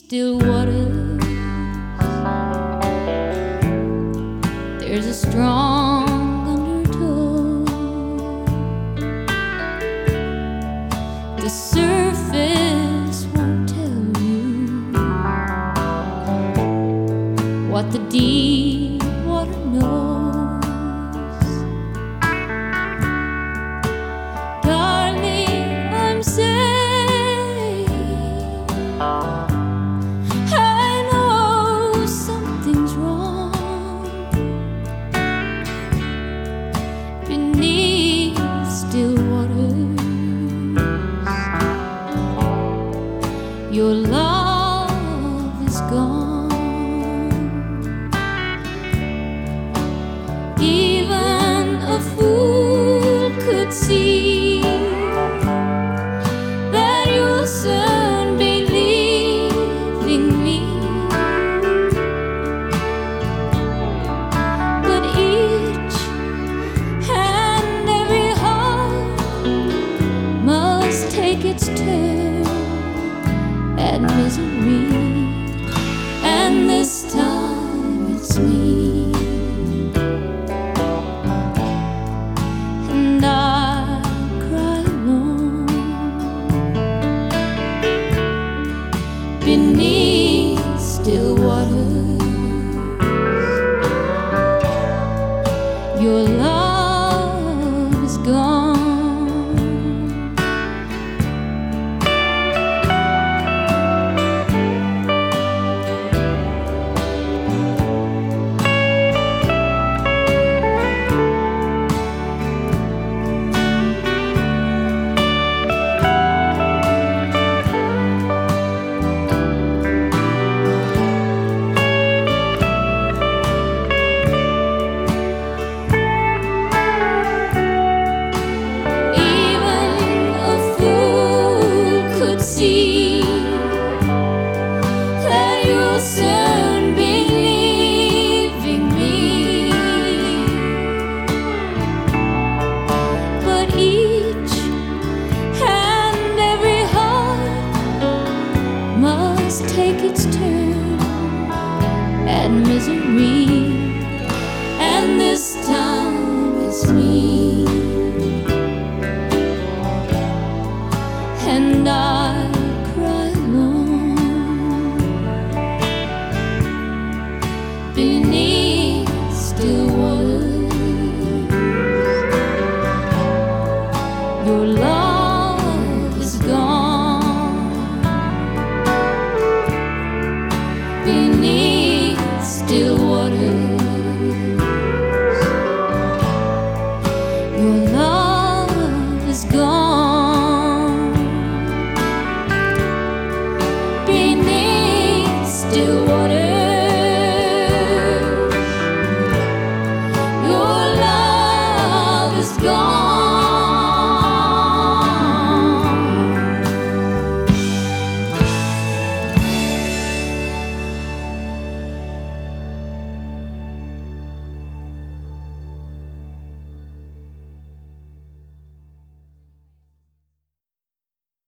still water. There's a strong undertow. The surface won't tell you what the deep water knows. Darling, I'm safe. Still waters, your love is gone. Even a fool could see that you'll soon be leaving me. But each and every take its turn at misery, and this time it's me, and I cry alone beneath still waters. Your love is gone. See that you'll soon be leaving me, but each and every heart must take its turn at misery.